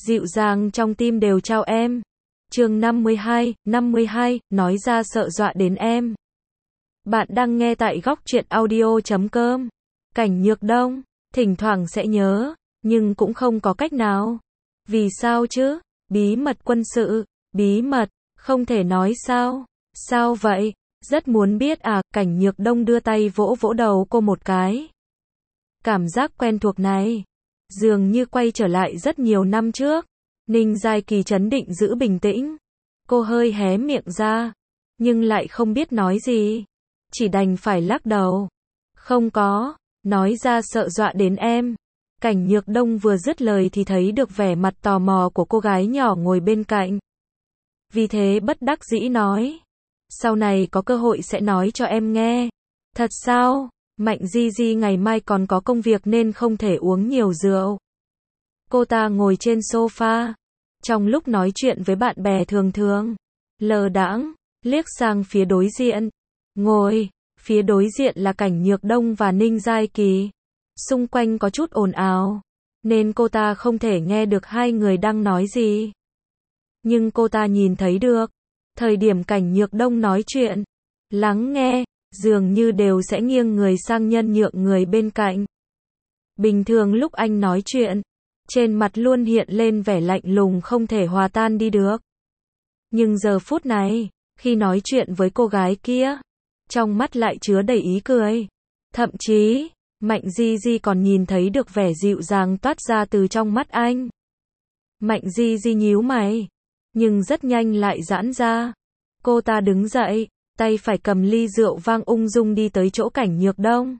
dịu dàng trong tim đều trao em. Chương 52, nói ra sợ dọa đến em. Bạn đang nghe tại góc truyện audio.com. Cảnh Nhược Đông, thỉnh thoảng sẽ nhớ, nhưng cũng không có cách nào. Vì sao chứ? Bí mật quân sự, bí mật, không thể nói sao? Sao vậy? Rất muốn biết à, Cảnh Nhược Đông đưa tay vỗ vỗ đầu cô một cái. Cảm giác quen thuộc này, dường như quay trở lại rất nhiều năm trước. Ninh Giai Kỳ trấn định giữ bình tĩnh. Cô hơi hé miệng ra, nhưng lại không biết nói gì. Chỉ đành phải lắc đầu. Không có, nói ra sợ dọa đến em. Cảnh Nhược Đông vừa dứt lời thì thấy được vẻ mặt tò mò của cô gái nhỏ ngồi bên cạnh. Vì thế bất đắc dĩ nói. Sau này có cơ hội sẽ nói cho em nghe. Thật sao? Mạnh Di Di ngày mai còn có công việc nên không thể uống nhiều rượu. Cô ta ngồi trên sofa. Trong lúc nói chuyện với bạn bè thường lờ đãng, liếc sang phía đối diện. Ngồi, phía đối diện là Cảnh Nhược Đông và Ninh Giai Kỳ. Xung quanh có chút ồn ào, nên cô ta không thể nghe được hai người đang nói gì. Nhưng cô ta nhìn thấy được, thời điểm Cảnh Nhược Đông nói chuyện, lắng nghe, dường như đều sẽ nghiêng người sang nhân nhượng người bên cạnh. Bình thường lúc anh nói chuyện, trên mặt luôn hiện lên vẻ lạnh lùng không thể hòa tan đi được. Nhưng giờ phút này, khi nói chuyện với cô gái kia, trong mắt lại chứa đầy ý cười. Thậm chí, Mạnh Di Di còn nhìn thấy được vẻ dịu dàng toát ra từ trong mắt anh. Mạnh Di Di nhíu mày, nhưng rất nhanh lại giãn ra. Cô ta đứng dậy, tay phải cầm ly rượu vang ung dung đi tới chỗ Cảnh Nhược Đông.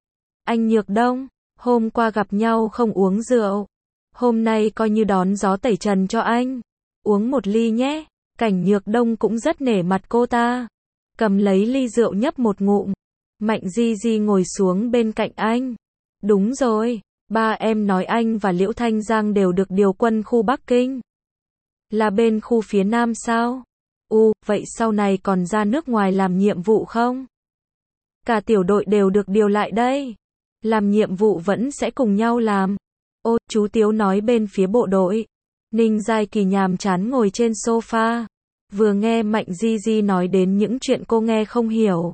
Anh Nhược Đông, hôm qua gặp nhau không uống rượu. Hôm nay coi như đón gió tẩy trần cho anh. Uống một ly nhé. Cảnh Nhược Đông cũng rất nể mặt cô ta. Cầm lấy ly rượu nhấp một ngụm. Mạnh Di Di ngồi xuống bên cạnh anh. Đúng rồi, ba em nói anh và Liễu Thanh Giang đều được điều quân khu Bắc Kinh. Là bên khu phía Nam sao? Vậy sau này còn ra nước ngoài làm nhiệm vụ không? Cả tiểu đội đều được điều lại đây. Làm nhiệm vụ vẫn sẽ cùng nhau làm. Chú Tiếu nói bên phía bộ đội. Ninh Giai Kỳ nhàm chán ngồi trên sofa. Vừa nghe Mạnh Di Di nói đến những chuyện cô nghe không hiểu.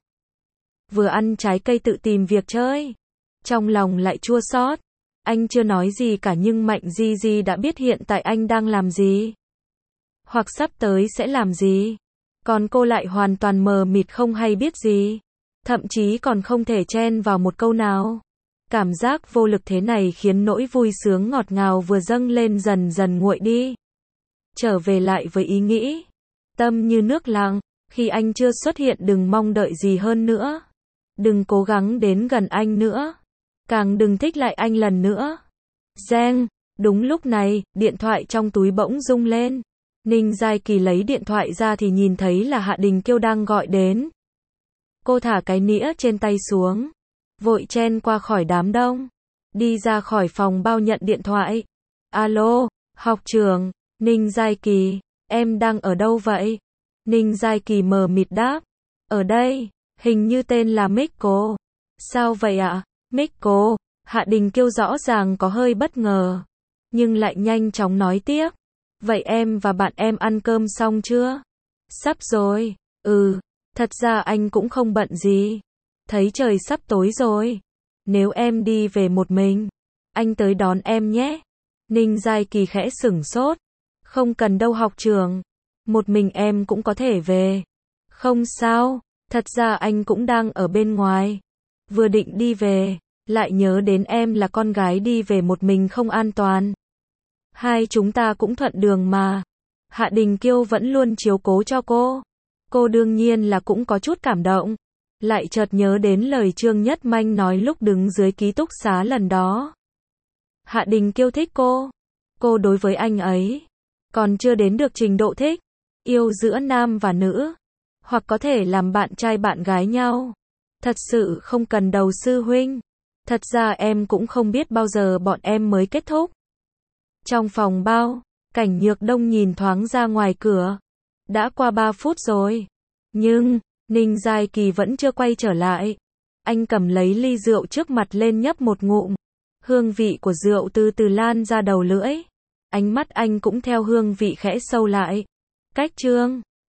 Vừa ăn trái cây tự tìm việc chơi. Trong lòng lại chua xót. Anh chưa nói gì cả nhưng Mạnh Di Di đã biết hiện tại anh đang làm gì. Hoặc sắp tới sẽ làm gì. Còn cô lại hoàn toàn mờ mịt không hay biết gì. Thậm chí còn không thể chen vào một câu nào. Cảm giác vô lực thế này khiến nỗi vui sướng ngọt ngào vừa dâng lên dần dần nguội đi. Trở về lại với ý nghĩ. Tâm như nước lặng, khi anh chưa xuất hiện đừng mong đợi gì hơn nữa. Đừng cố gắng đến gần anh nữa. Càng đừng thích lại anh lần nữa. Reng, đúng lúc này, điện thoại trong túi bỗng rung lên. Ninh Giai Kỳ lấy điện thoại ra thì nhìn thấy là Hạ Đình Kiêu đang gọi đến. Cô thả cái nĩa trên tay xuống. Vội chen qua khỏi đám đông. Đi ra khỏi phòng bao nhận điện thoại. Alo, học trưởng, Ninh Giai Kỳ, em đang ở đâu vậy? Ninh Giai Kỳ mờ mịt đáp. Ở đây, hình như tên là Miko. Sao vậy ạ? Miko, Hạ Đình Kiêu rõ ràng có hơi bất ngờ. Nhưng lại nhanh chóng nói tiếp. Vậy em và bạn em ăn cơm xong chưa? Sắp rồi. Thật ra anh cũng không bận gì. Thấy trời sắp tối rồi. Nếu em đi về một mình, anh tới đón em nhé. Ninh Giai Kỳ khẽ sửng sốt. Không cần đâu học trưởng. Một mình em cũng có thể về. Không sao, thật ra anh cũng đang ở bên ngoài. Vừa định đi về, lại nhớ đến em là con gái đi về một mình không an toàn. Hai chúng ta cũng thuận đường mà. Hạ Đình Kiêu vẫn luôn chiếu cố cho cô. Cô đương nhiên là cũng có chút cảm động. Lại chợt nhớ đến lời Trương Nhất Manh nói lúc đứng dưới ký túc xá lần đó. Hạ Đình Kiêu thích cô. Cô đối với anh ấy còn chưa đến được trình độ thích, yêu giữa nam và nữ. Hoặc có thể làm bạn trai bạn gái nhau. Thật sự không cần đầu sư huynh. Thật ra em cũng không biết bao giờ bọn em mới kết thúc. Trong phòng bao, Cảnh Nhược Đông nhìn thoáng ra ngoài cửa. Đã qua 3 phút rồi. Nhưng, Ninh Giai Kỳ vẫn chưa quay trở lại. Anh cầm lấy ly rượu trước mặt lên nhấp một ngụm. Hương vị của rượu từ từ lan ra đầu lưỡi. Ánh mắt anh cũng theo hương vị khẽ sâu lại. Cách chương